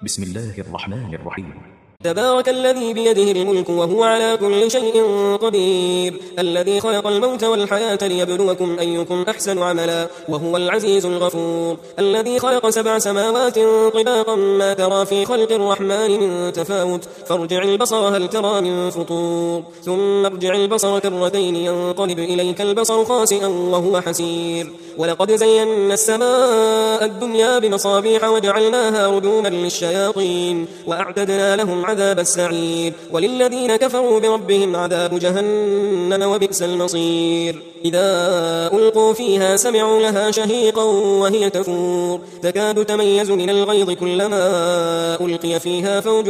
بسم الله الرحمن الرحيم. تبارك الذي بيده الملك وهو على كل شيء قدير، الذي خلق الموت والحياة ليبلوكم أيكم أحسن عملا وهو العزيز الغفور، الذي خلق 7 سماوات طباقا ما ترى في خلق الرحمن من تفاوت، فارجع البصر هل ترى من فطور، ثم ارجع البصر كرتين ينقلب إليك البصر خاسئا وهو حسير، ولقد زينا السماء الدنيا بمصابيح وجعلناها رجوما للشياطين وأعتدنا لهم عذاب السعير، وللذين كفروا بربهم عذاب جهنم وبئس المصير. إذا ألقوا فيها سمعوا لها شهيقا وهي تفور، تكاد تميز من الغيظ كلما ألقي فيها فوج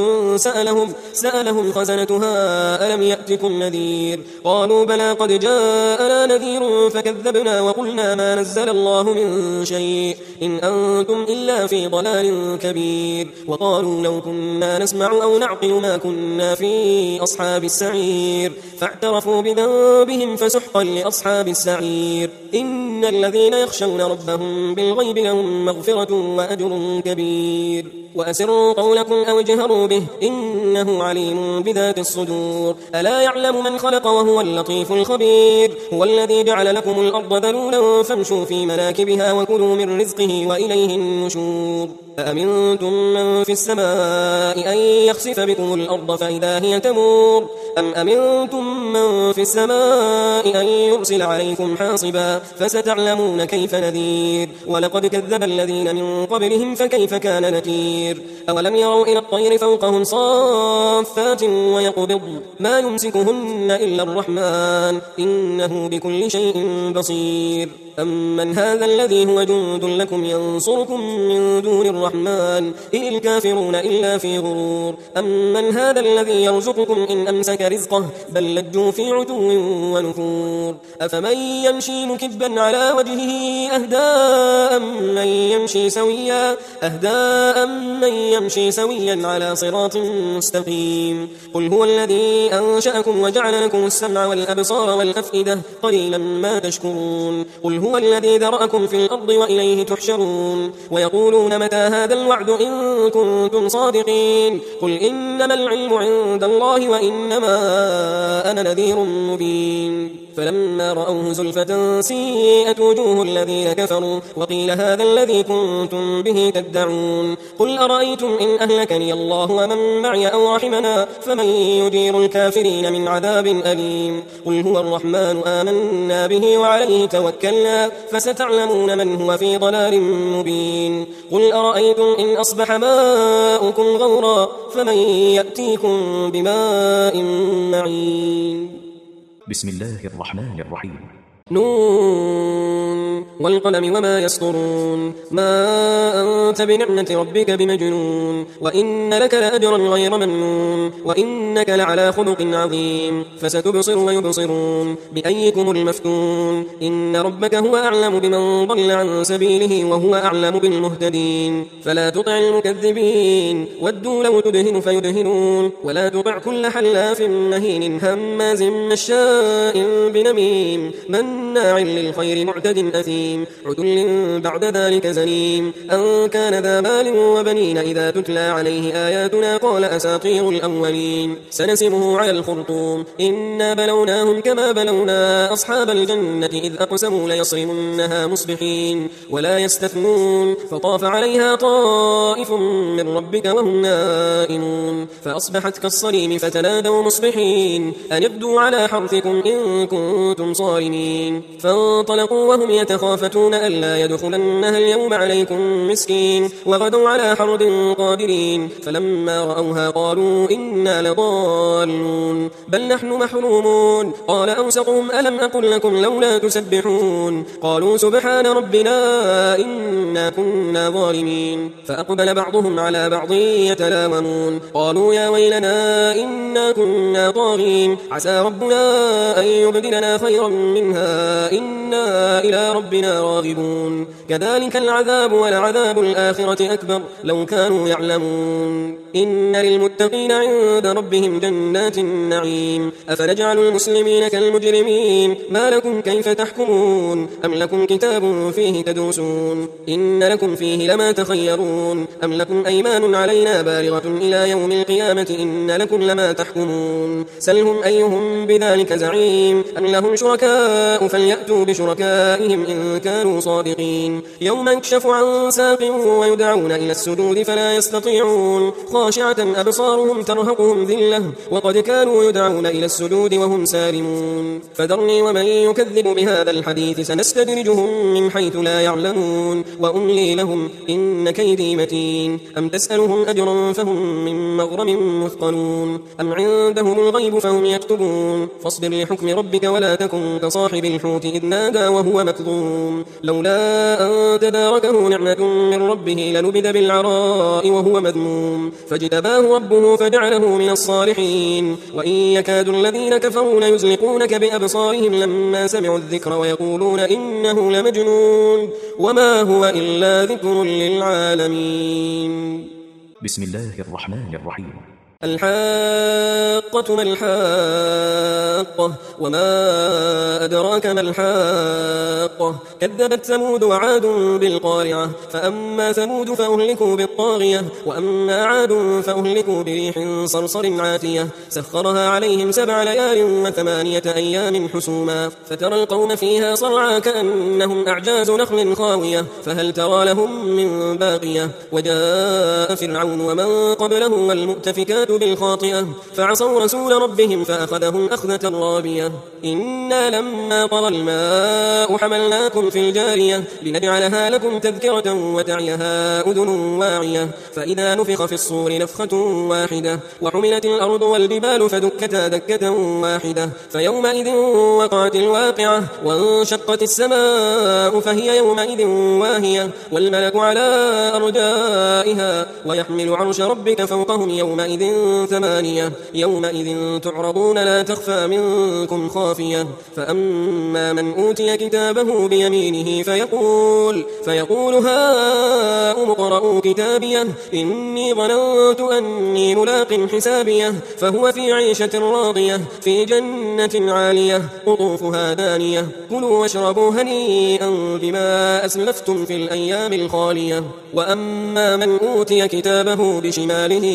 سألهم خزنتها ألم يأتكم نذير، قالوا بلى قد جاءنا نذير فكذبنا وقلنا ما نزل الله من شيء إن أنتم إلا في ضلال كبير، وقالوا لو كنا نسمع أو نعقل ما كنا في أصحاب السعير، فاعترفوا بذنبهم فسحقا لأصحاب السعير. إن الذين يخشون ربهم بالغيب لهم مغفرة وأجر كبير. وأسروا قولكم أو اجهروا به إنه عليم بذات الصدور، ألا يعلم من خلق وهو اللطيف الخبير، هو الذي جعل لكم الأرض ذلولا فامشوا في مناكبها وكلوا من رزقه وإليه النشور. أأمنتم من في السماء أن يخسف بكم الأرض فإذا هي تمور، أم أمنتم من في السماء أن يرسل عليكم حاصبا فستعلمون كيف نذير، ولقد كذب الذين من قبلهم فكيف كان نكير. أولم يروا إلى الطير فوقهم صافات ويقبض ما يمسكهن إلا الرحمن إنه بكل شيء بصير. أمن هذا الذي هو جند لكم ينصركم من دون الرحمن إن الكافرون إلا في غرور، أمن هذا الذي يرزقكم إن أمسك رزقه بل لجوا في عتو ونفور. أفمن يمشي مكبا على وجهه أهدى من يمشي سويا على صراط مستقيم. قل هو الذي أنشأكم وجعل لكم السمع والأبصار والأفئدة قليلا ما تشكرون. قل هو الذي ذرأكم في الأرض وإليه تحشرون. ويقولون متى هذا الوعد إن كنتم صادقين. قل إنما العلم عند الله وإنما أنا نذير مبين. فلما رأوه زلفة سيئت وجوه الذين كفروا وقيل هذا الذي كنتم به تدعون. قل أرأيتم إن أهلكني الله ومن معي أو رحمنا فمن يجير الكافرين من عذاب أليم. قل هو الرحمن آمنا به وعليه توكلنا فستعلمون من هو في ضلال مبين. قل أرأيتم إن أصبح ماؤكم غورا فمن يأتيكم بماء معين. بسم الله الرحمن الرحيم. نون والقلم وما يسطرون، ما أنت بنعمة ربك بمجنون، وإن لك لأجرا غير ممنون، وإنك لعلى خلق عظيم. فستبصر ويبصرون بأيكم المفتون. إن ربك هو أعلم بمن ضل عن سبيله وهو أعلم بالمهتدين. فلا تطع المكذبين ودوا لو تدهن فيدهنون. ولا تطع كل حلاف مهين هماز مشاء بنميم مناع للخير معتد أثيم عتل بعد ذلك زنيم. أن كان ذا مال وبنين إذا تتلى عليه آياتنا قال أساطير الأولين. سنسمه على الخرطوم إنا بلوناهم كما بلونا أصحاب الجنة إذ أقسموا ليصرمنها مصبحين ولا يستثنون. فطاف عليها طائف من ربك وهم نائمون فأصبحت كالصريم فتنادوا مصبحين أن ابدوا على حرثكم إن كنتم صارمين. فانطلقوا وهم يتخافتون ألا يدخلنها اليوم عليكم مسكين وغدوا على حرد قادرين. فلما رأوها قالوا إنا لضالون بل نحن محرومون. قال أوسطهم ألم أقل لكم لولا تسبحون. قالوا سبحان ربنا إنا كنا ظالمين. فأقبل بعضهم على بعض يتلاومون قالوا يا ويلنا إنا كنا طاغين عسى ربنا أن يبدلنا خيرا منها إنا إلى ربنا راغبون كذلك العذاب ولعذاب الآخرة أكبر لو كانوا يعلمون إن للمتقين عند ربهم جنات النعيم أفنجعل المسلمين كالمجرمين ما لكم كيف تحكمون أم لكم كتاب فيه تدوسون إن لكم فيه لما تخيرون أم لكم أيمان علينا بالغة إلى يوم القيامة إن لكم لما تحكمون سلهم أيهم بذلك زعيم أم لهم شركاء فليأتوا بشركائهم إن كانوا صادقين يوم يكشف عن ساق ويدعون إلى السجود فلا يستطيعون خاشعة أبصارهم ترهقهم ذلة وقد كانوا يدعون إلى السجود وهم سالمون فذرني ومن يكذب بهذا الحديث سنستدرجهم من حيث لا يعلمون وأملي لهم إن كيدي متين أم تسألهم أجرا فهم من مغرم مثقلون أم عندهم الغيب فهم يكتبون فاصبر لحكم ربك ولا تكن كصاحب الحوت إذ نادى وهو مكظوم لولا أن تداركه نعمة من ربه لنبذ بالعراء وهو مذموم فاجتباه ربه فجعله من الصالحين وإن يكاد الذين كفروا ليزلقونك بأبصارهم لما سمعوا الذكر ويقولون إنه لمجنون وما هو إلا ذكر للعالمين بسم الله الرحمن الرحيم الحاقة ما الحاقة وما أدراك ما الحاقة كذبت ثمود وعاد بالقارعة فأما ثمود فأهلكوا بالطاغية وأما عاد فأهلكوا بريح صرصر عاتية سخرها عليهم 7 ليال و8 أيام حسوما فترى القوم فيها صرعى كأنهم أعجاز نخل خاوية فهل ترى لهم من باقية وجاء فرعون ومن قبله والمؤتفكات بالخاطئة فعصوا رسول ربهم فأخذهم أخذة رابية إنا لما طغى الماء حملناكم في الجارية لنجعلها لكم تذكرة وتعيها أذن واعية فإذا نفخ في الصور نفخة واحدة وحملت الأرض والجبال فدكتا دكة واحدة فيومئذ وقعت الواقعة وانشقت السماء فهي يومئذ واهية والملك على أرجائها ويحمل عرش ربك فوقهم يومئذ 8 يومئذ تعرضون لا تخفى منكم خافية فأما من أوتي كتابه بيمينه فيقول هاؤم اقرءوا كتابيه إني ظننت أني ملاق حسابيه فهو في عيشة راضية في جنة عالية قطوفها دانية كلوا واشربوا هنيئا بما أسلفتم في الأيام الخالية وأما من أوتي كتابه بشماله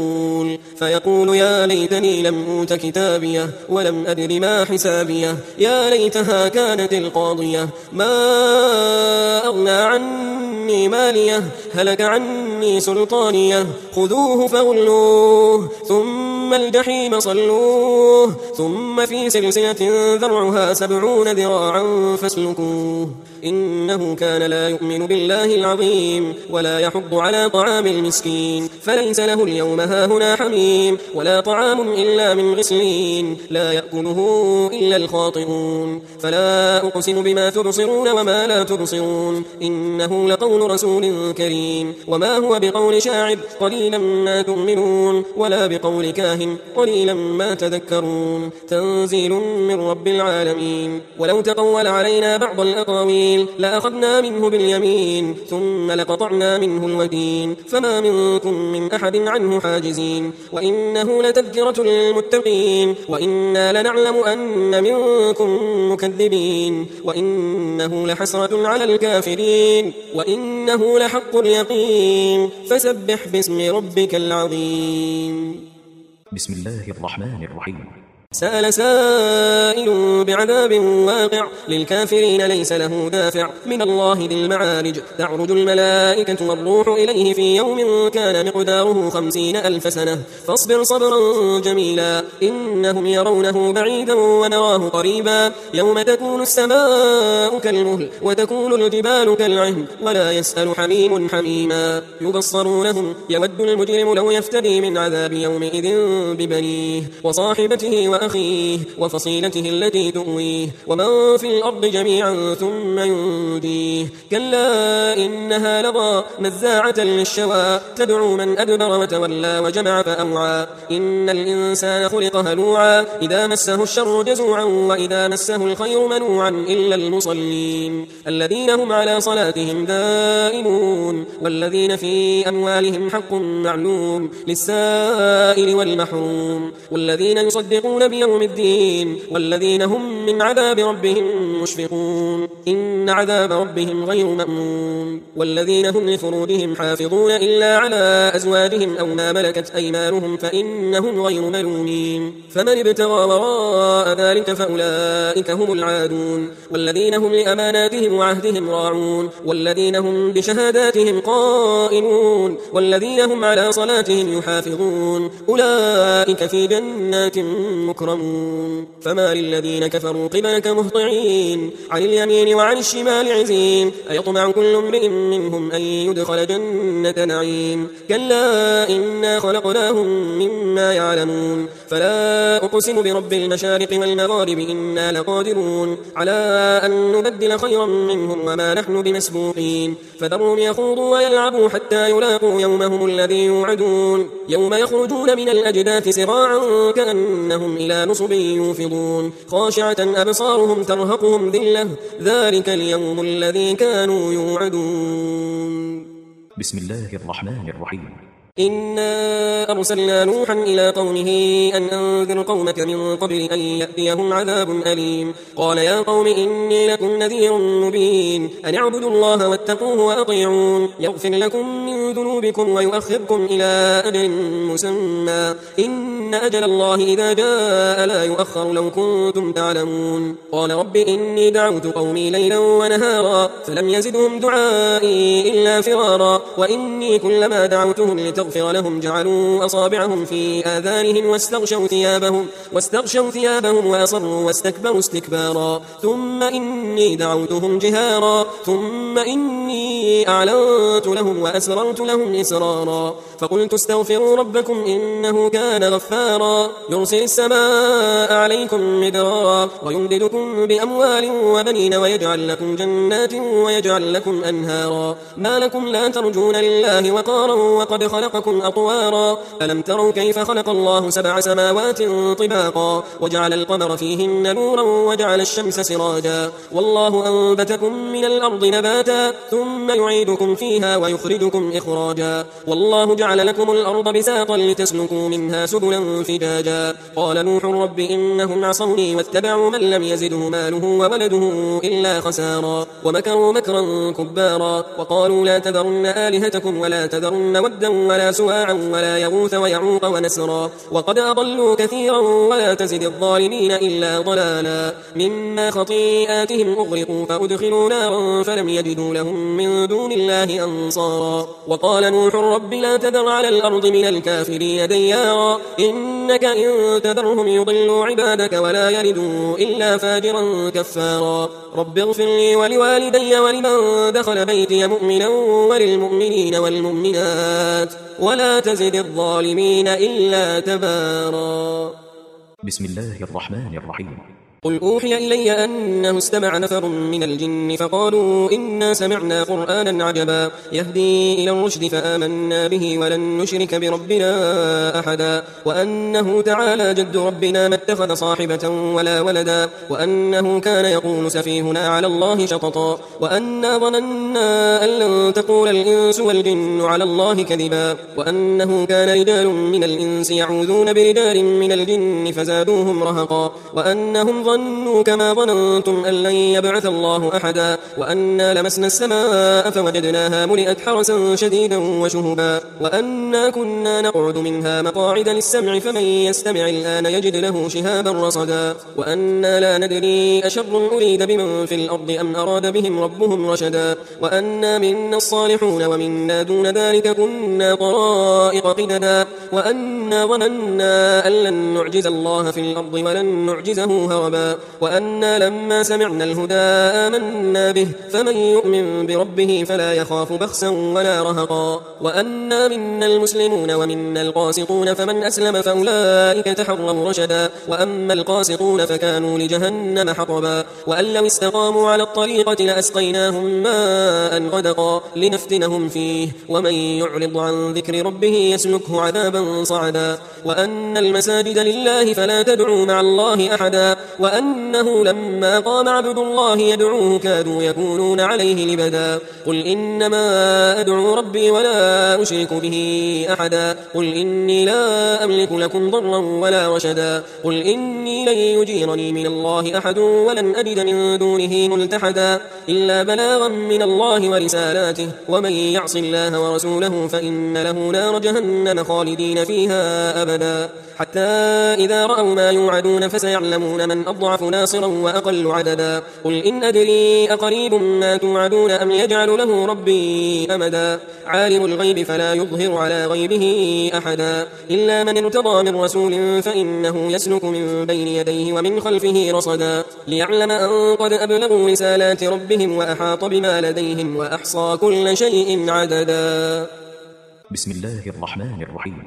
فيقول يا ليتني لم أوت كتابيه ولم أدر ما حسابيه يا ليتها كانت القاضية ما أغنى عني ماليه هلك عني سلطانيه خذوه فغلوه ثم الجحيم صلوه ثم في سلسلة ذرعها 70 ذراعا فاسلكوه إنه كان لا يؤمن بالله العظيم ولا يحض على طعام المسكين فليس له اليوم هاهنا حميم ولا طعام إلا من غسلين لا يأكله إلا الخاطئون فلا أقسم بما تبصرون وما لا تبصرون إنه لقول رسول كريم وما هو بقول شاعر قليلا ما تؤمنون ولا بقول كاهن قليلا ما تذكرون تنزيل من رب العالمين ولو تقول علينا بعض الأقاويل لأخذنا منه باليمين ثم لقطعنا منه الوتين فما منكم من أحد عنه حاجزين وإنه لتذكرة للمتقين وإنا لنعلم أن منكم مكذبين وإنه لحسرة على الكافرين وإنه لحق اليقين فسبح باسم ربك العظيم بسم الله الرحمن الرحيم سأل سائل بعذاب واقع للكافرين ليس له دافع من الله ذي المعارج تعرج الملائكة والروح إليه في يوم كان مقداره 50,000 سنة فاصبر صبرا جميلا إنهم يرونه بعيدا ونراه قريبا يوم تكون السماء كالمهل وتكون الجبال كالعهن ولا يسأل حميم حميما يبصرونهم يود المجرم لو يفتدي من عذاب يومئذ ببنيه وصاحبته وأخيه وفصيلته التي تؤويه ومن في الأرض جميعا ثم ينجيه كلا إنها لظى نزاعة للشوى تدعو من أدبر وتولى وجمع فأوعى إن الإنسان خلق هلوعا إذا مسه الشر جزوعا وإذا مسه الخير منوعا إلا المصلين الذين هم على صلاتهم دائمون والذين في أموالهم حق معلوم للسائل والمحروم والذين يصدقون بيوم الدين والذين هم من عذاب ربهم مشفقون إن عذاب ربهم غير مأمون والذين هم لفروجهم حافظون إلا على أزواجهم أو ما ملكت أيمانهم فإنهم غير ملومين فمن ابتغى وراء ذلك فأولئك هم العادون والذين هم لأماناتهم وعهدهم راعون والذين هم بشهاداتهم قائمون والذين هم على صلاتهم يحافظون أولئك في جنات مكرمون فما للذين كفروا قبلك مهطعين عن اليمين وعن الشمال عزين أيطمع كل امرئ منهم أن يدخل جنة نعيم كلا إنا خلقناهم مما يعلمون فلا أقسم برب المشارق والمغارب إنا لقادرون على أن نبدل خيرا منهم وما نحن بمسبوقين فذرهم يخوضوا ويلعبوا حتى يلاقوا يومهم الذي يوعدون يوم يخرجون من الأجداث سراعا كأنهم إلى نصب يوفضون خاشعة أبصارهم ترهقهم ذلة ذلك اليوم الذي كانوا يوعدون بسم الله الرحمن الرحيم إنا أرسلنا نوحا إلى قومه أن أنذر قومك من قبل أن يأتيهم عذاب أليم قال يا قوم إني لكم نذير مبين أن اعبدوا الله واتقوه وأطيعون يغفر لكم من ذنوبكم ويؤخركم إلى أجل مسمى إن أجل الله إذا جاء لا يؤخر لو كنتم تعلمون قال رب إني دعوت قومي ليلا ونهارا فلم يزدهم دعائي إلا فرارا وإني كلما دعوتهم لتغفر لهم جعلوا أصابعهم في آذانهم واستغشوا ثيابهم وأصروا واستكبروا استكبارا ثم إني دعوتهم جهارا ثم إني أعلنت لهم وأسررت لهم إسرارا فقلت استغفروا ربكم إنه كان غفارا يرسل السماء عليكم مدرارا ويمددكم بأموال وبنين ويجعل لكم جنات ويجعل لكم أنهارا ما لكم لا ترجون لله وقارا وقد خلقكم أطوارا ألم تروا كيف خلق الله 7 سماوات طباقا وجعل القمر فيهن نورا وجعل الشمس سراجا والله أنبتكم من الأرض نباتا ثم يعيدكم فيها ويخرجكم إخراجا والله جعل لكم الأرض بساطا لتسلكوا منها سبلا فجاجا قال نوح رب إنهم عصوني واتبعوا من لم يزده ماله وولده إلا خسارا ومكروا مكرا كبارا وقالوا لا تذرن آلهتكم ولا تذرن ودا ولا سواعا ولا يغوث ويعوق ونسرا وقد أضلوا كثيرا ولا تزد الظالمين إلا ضلالا مما خطيئاتهم أغرقوا فأدخلوا نارا فلم يجدوا لهم من دون الله أنصارا وقال نوح رب لا تذر على الأرض من الكافرين ديارا إنك إن تذرهم يضلوا عبادك ولا يلدوا إلا فاجرا كفارا رب اغفر لي ولوالدي ولمن دخل بيتي مؤمنا وللمؤمنين والمؤمنات ولا تزد الظالمين إلا تبارا بسم الله الرحمن الرحيم قل أوحي إلي أنه استمع نفر من الجن فقالوا إنا سمعنا قرآنا عجبا يهدي إلى الرشد فآمنا به ولن نشرك بربنا أحدا وأنه تعالى جد ربنا ما اتخذ صاحبة ولا ولدا وأنه كان يقول سفيهنا على الله شططا وأنا ظننا أن لن تقول الإنس والجن على الله كذبا وأنه كان رجال من الإنس يعوذون برجال من الجن فزادوهم رهقا وأنهم ظنوا كما ظننتم أن لن يبعث الله أحدا وأنا لمسنا السماء فوجدناها ملئت حرسا شديدا وشهبا وأنا كنا نقعد منها مقاعد للسمع فمن يستمع الآن يجد له شهابا رصدا وأنا لا ندري أشر أريد بمن في الأرض أم أراد بهم ربهم رشدا وأنا منا الصالحون ومنا دون ذلك كنا طرائق قددا وأنا أنا ظننا أن لن نعجز الله في الأرض ولن نعجزه هربا وأنا لما سمعنا الهدى آمنا به فمن يؤمن بربه فلا يخاف بخسا ولا رهقا وأنا منا المسلمون ومنا القاسطون فمن أسلم فأولئك تحروا رشدا وأما القاسطون فكانوا لجهنم حطبا وأن لو استقاموا على الطريقة لأسقيناهم ماء غدقا لنفتنهم فيه ومن يعرض عن ذكر ربه يسلكه عذابا صعدا وأن المساجد لله فلا تدعوا مع الله أحدا وأنه لما قام عبد الله يدعوه كادوا يكونون عليه لبدا قل إنما أدعو ربي ولا أشرك به أحدا قل إني لا أملك لكم ضرا ولا رشدا قل إني لن يجيرني من الله أحد ولن أجد من دونه ملتحدا إلا بلاغا من الله ورسالاته ومن يعص الله ورسوله فإن له نار جهنم خالدين فيها أبدا حتى إذا رأوا ما يوعدون فسيعلمون من أضعف ناصرا وأقل عددا قل إن أدري أقريب ما توعدون أم يجعل له ربي أمدا عالم الغيب فلا يظهر على غيبه أحدا إلا من ارتضى من رسول فإنه يسلك من بين يديه ومن خلفه رصدا ليعلم أن قد أبلغوا رسالات ربهم وأحاط بما لديهم وأحصى كل شيء عددا. بسم الله الرحمن الرحيم.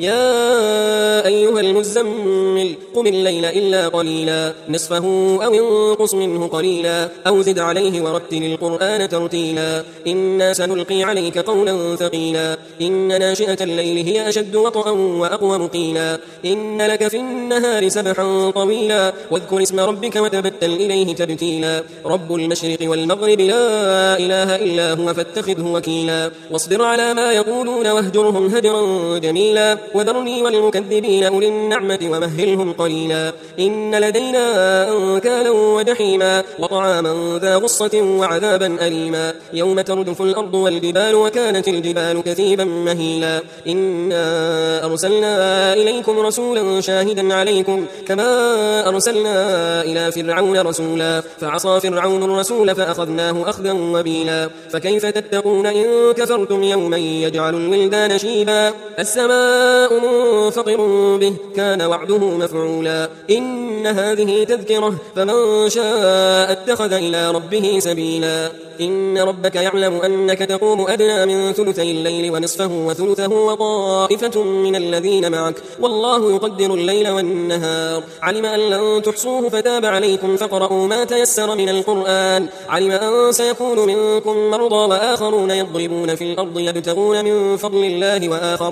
يا أيها المزمل قم الليل إلا قليلا نصفه أو انقص منه قليلا أو زد عليه ورتل القرآن ترتيلا إنا سنلقي عليك قولا ثقيلا إن ناشئة الليل هي أشد وطئا وأقوم قيلا إن لك في النهار سبحا طويلا واذكر اسم ربك وتبتل إليه تبتيلا رب المشرق والمغرب لا إله إلا هو فاتخذه وكيلا واصبر على ما يقولون واهجرهم هجرا جميلا وذرني والمكذبين أولي النعمة ومهلهم قليلا إن لدينا أنكالا وجحيما وطعاما ذا غصة وعذابا أليما يوم ترجف الأرض والجبال وكانت الجبال كثيبا مهيلا إنا أرسلنا إليكم رسولا شاهدا عليكم كما أرسلنا إلى فرعون رسولا فعصى فرعون الرسول فأخذناه أخذا وبيلا فكيف تتقون إن كفرتم يوما يجعل الولدان شيبا السماء منفطر به كان وعده مفعولا إن هذه تذكرة فمن شاء اتخذ إلى ربه سبيلا إن ربك يعلم أنك تقوم أدنى من ثلثي الليل ونصفه وثلثه وطائفة من الذين معك والله يقدر الليل والنهار علم أن لن تحصوه فتاب عليكم فاقرؤوا ما تيسر من القرآن علم أن سيكون منكم مرضى وآخرون يضربون في الأرض يبتغون من فضل الله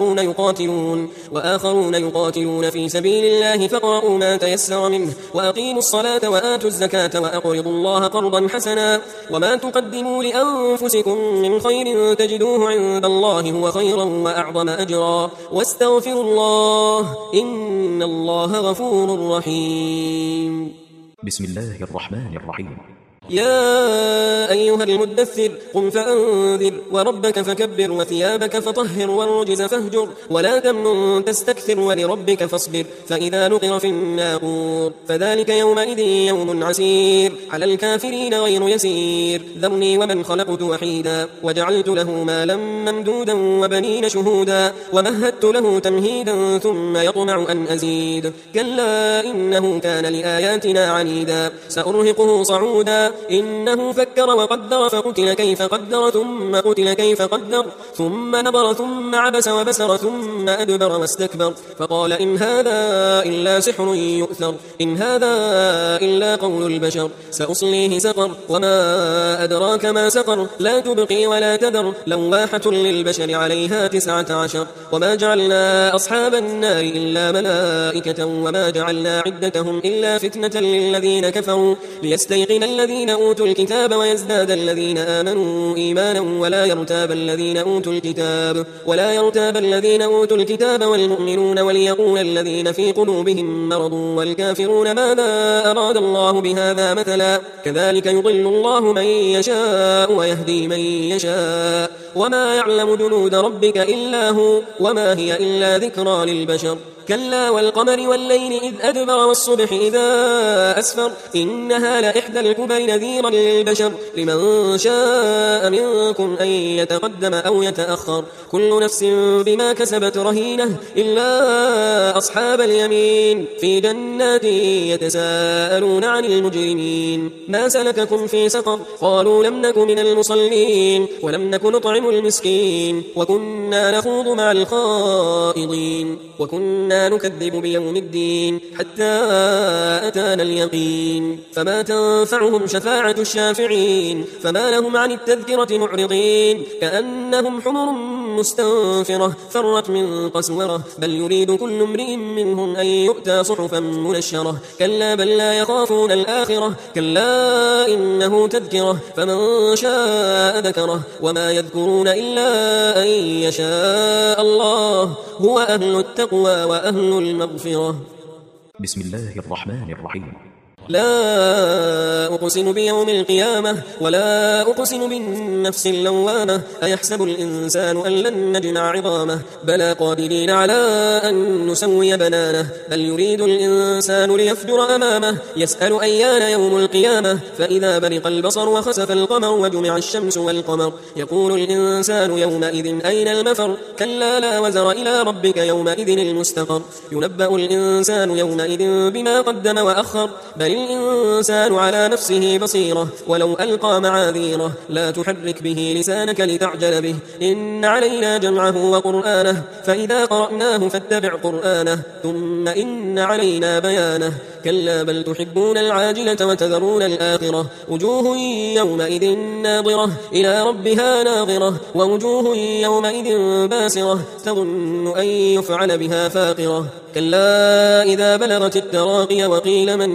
وآخرون يقاتلون في سبيل الله فاقرؤوا ما تيسر منه وأقيموا الصلاة وآتوا الزكاة وأقرضوا الله قرضا حسنا وما تقدموا لأنفسكم من خير تجدوه عند الله هو خيرا وأعظم أجرا واستغفروا الله إن الله غفور رحيم. بسم الله الرحمن الرحيم. يا أيها المدثر قم فأنذر وربك فكبر وثيابك فطهر والرجز فاهجر ولا تمنن تستكثر ولربك فاصبر فإذا نقر في الناقور فذلك يومئذ يوم عسير على الكافرين غير يسير ذرني ومن خلقت وحيدا وجعلت له مالا ممدودا وبنين شهودا ومهدت له تمهيدا ثم يطمع أن أزيد كلا إنه كان لآياتنا عنيدا سأرهقه صعودا إنه فكر وقدر فقتل كيف قدر ثم قتل كيف قدر ثم نظر ثم عبس وبسر ثم أدبر واستكبر فقال إن هذا إلا سحر يؤثر إن هذا إلا قول البشر سأصليه سقر وما أدراك ما سقر لا تبقي ولا تذر لواحة للبشر عليها 19 وما جعلنا أصحاب النار إلا ملائكة وما جعلنا عدتهم إلا فتنة للذين كفروا ليستيقن الذين أوتوا الكتاب ويزداد الذين آمنوا إيمانا ولا يرتاب الذين أوتوا الكتاب والمؤمنون وليقول الذين في قلوبهم مرض والكافرون ماذا أراد الله بهذا مثلا كذلك يضل الله من يشاء ويهدي من يشاء وما يعلم جنود ربك إلا هو وما هي إلا ذكرى للبشر كلا والقمر والليل إذ أدبر والصبح إذا أسفر إنها لإحدى الكبر نذيرا للبشر لمن شاء منكم أن يتقدم أو يتأخر كل نفس بما كسبت رهينة إلا أصحاب اليمين في جنات يتساءلون عن المجرمين ما سلككم في سقر قالوا لم نك من المصلين ولم نك نطعم المسكين وكنا نخوض مع الخائضين وكنا نكذب بيوم الدين حتى أتانا اليقين فما تنفعهم شفاعة الشافعين فما لهم عن التذكرة معرضين كأنهم حمر مستنفرة فرت من قسورة بل يريد كل امرئ منهم أن يؤتى صحفا منشرة كلا بل لا يخافون الآخرة كلا إنه تذكرة فمن شاء ذكره وما يذكرون إلا أن يشاء الله هو أهل التقوى وأهل المغفرة بسم الله الرحمن الرحيم لا أقسم بيوم القيامة ولا أقسم بالنفس اللوامة أيحسب الإنسان أن لن نجمع عظامه بلى قادرين على أن نسوي بنانه بل يريد الإنسان ليفجر أمامه يسأل أيان يوم القيامة فإذا برق البصر وخسف القمر وجمع الشمس والقمر يقول الإنسان يومئذ أين المفر كلا لا وزر إلى ربك يومئذ المستقر ينبأ الإنسان يومئذ بما قدم وأخر بل الإنسان على نفسه بصيرة ولو ألقى معاذيره لا تحرك به لسانك لتعجل به إن علينا جمعه وقرآنه فإذا قرأناه فاتبع قرآنه ثم إن علينا بيانه كلا بل تحبون العاجلة وتذرون الآخرة وجوه يومئذ ناظرة إلى ربها ناظرة ووجوه يومئذ باسرة تظن أن يفعل بها فاقرة كلا إذا بلغت التراقي وقيل من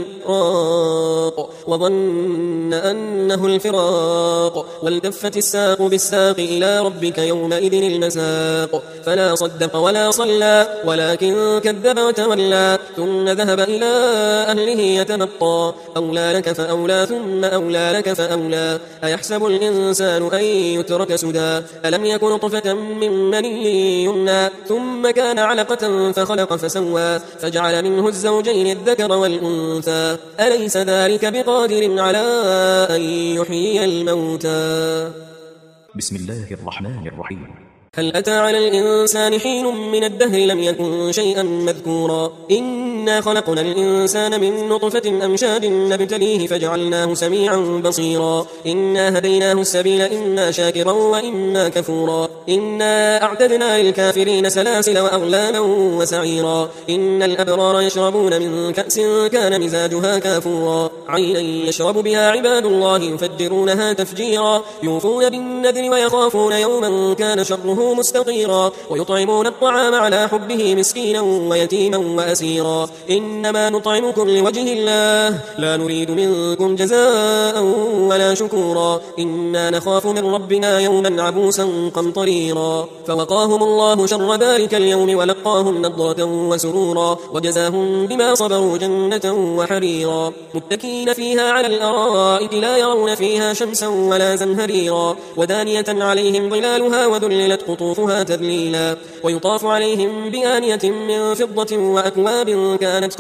راق وظن أنه الفراق والتفت الساق بالساق إلى ربك يومئذ المساق فلا صدق ولا صلى ولكن كذب وتولى ثم ذهب إلى أهله يتمطى أولى لك فأولى ثم أولى لك فأولى أيحسب الإنسان أن يترك سدى ألم يكن نطفة من مني يمنى ثم كان علقة فخلق فسوى فجعل منه الزوجين الذكر والأنثى أليس ذلك بقادر على أن يحيي الموتى بسم الله الرحمن الرحيم هل أتى على الإنسان حين من الدهر لم يكن شيئا مذكورا إنا خلقنا الإنسان من نطفة أمشاج نبتليه فجعلناه سميعا بصيرا إنا هديناه السبيل إما شاكرا وإما كفورا إنا أعتدنا للكافرين سلاسل وأغلالا وسعيرا إن الأبرار يشربون من كأس كان مزاجها كافورا عينا يشرب بها عباد الله يفجرونها تفجيرا يوفون بالنذر ويخافون يوما كان شره مستطيرا ويطعمون الطعام على حبه مسكينا ويتيما وأسيرا إنما نطعمكم لوجه الله لا نريد منكم جزاء ولا شكورا إنا نخاف من ربنا يوما عبوسا قمطريرا فوقاهم الله شر ذلك اليوم ولقاهم نضرة وسرورا وجزاهم بما صبروا جنة وحريرا متكين فيها على الأرائك لا يرون فيها شمسا ولا زمهريرا ودانية عليهم ظلالها وذللت قطوفها تذليلا ويطاف عليهم بآنية من فضة وأكواب كانت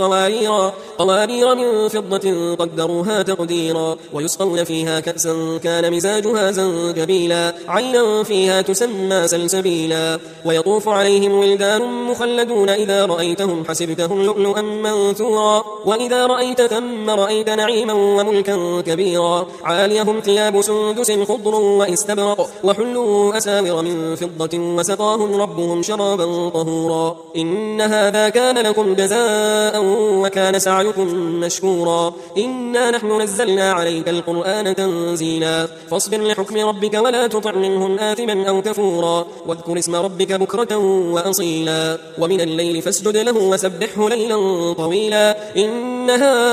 قوارير من فضة قدروها تقديرا ويسقون فيها كأسا كان مزاجها زنجبيلا عينا فيها تسمى سلسبيلا ويطوف عليهم ولدان مخلدون إذا رأيتهم حسبتهم لؤلؤا منثورا وإذا رأيت ثم رأيت نعيما وملكا كبيرا عاليهم ثياب سندس خضر واستبرق وحلوا أساور من فضة وسقاهم ربهم شرابا طهورا إن هذا كان لكم جزاء وكان سعيكم مشكورا إنا نحن نزلنا عليك القرآن تنزيلا فاصبر لحكم ربك ولا تطع منهم آثما أو كفورا واذكر اسم ربك بكرة وأصيلا ومن الليل فاسجد له وسبحه ليلا طويلا إن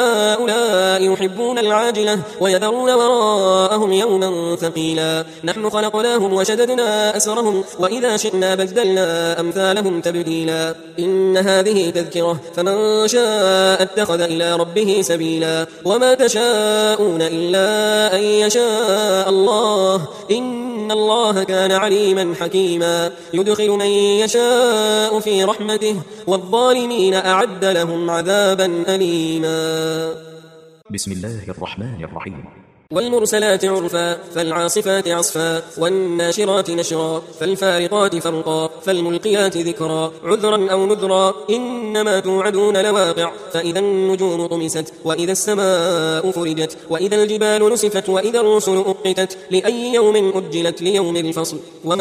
هؤلاء يحبون العاجلة ويذرون وراءهم يوما ثقيلا نحن خلقناهم وشددنا أسرهم وإذا شئنا بدلنا أمثالهم تبديلا إن هذه تذكرة فمن شاء اتخذ إلى ربه سبيلا وما تشاءون إلا أن يشاء الله إن إن الله كان عليما حكيما يدخل من يشاء في رحمته والظالمين أعد لهم عذابا أليما. بسم الله الرحمن الرحيم. والمرسلات عرفا فالعاصفات عصفا والناشرات نشرا فالفارقات فرقا فالملقيات ذكرا عذرا أو نذرا إنما توعدون لواقع فإذا النجوم طمست وإذا السماء فرجت وإذا الجبال نسفت وإذا الرسل أقتت لأي يوم أجلت ليوم الفصل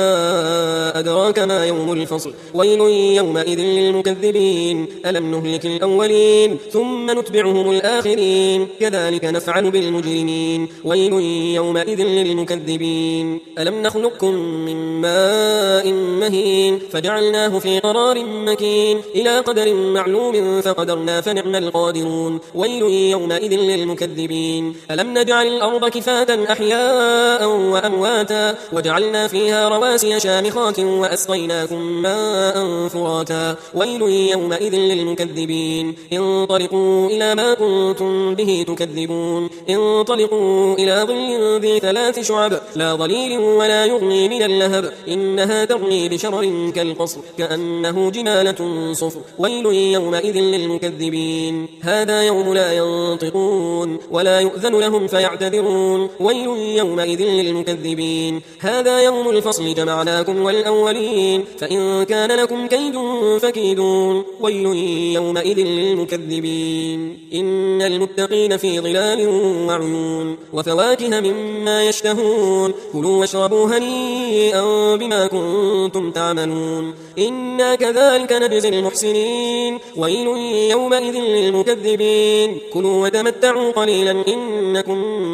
وما أدراك ما يوم الفصل ويل يومئذ للمكذبين ألم نهلك الأولين ثم نتبعهم الآخرين كذلك نفعل بالمجرمين ويل يومئذ للمكذبين ألم نخلقكم من ماء مهين فجعلناه في قرار مكين إلى قدر معلوم فقدرنا فنعم القادرون ويل يومئذ للمكذبين ألم نجعل الأرض كفاتا أحياء وأمواتا وجعلنا فيها رواسي شامخات وأسقيناكم ماء فراتا ويل يومئذ للمكذبين انطلقوا إلى ما كنتم به تكذبون انطلقوا إلى ظل ذي 3 شعب لا ظليل ولا يغني من اللهب إنها ترمي بشرر كالقصر كأنه جمالة صفر ويل يومئذ للمكذبين هذا يوم لا ينطقون ولا يؤذن لهم فيعتذرون ويل يومئذ للمكذبين هذا يوم الفصل جمعناكم والأولين فإن كان لكم كيد فكيدون ويل يومئذ للمكذبين إن المتقين في ظلال وعيون وفواكه مما يشتهون كلوا واشربوا هنيئا بما كنتم تعملون إنا كذلك نجزي المحسنين ويل يومئذ للمكذبين كلوا وتمتعوا قليلا إنكم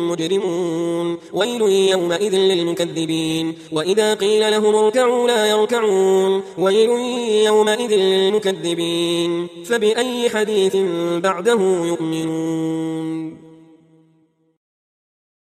مجرمون ويل يومئذ للمكذبين وإذا قيل لهم اركعوا لا يركعون ويل يومئذ للمكذبين فبأي حديث بعده يؤمنون.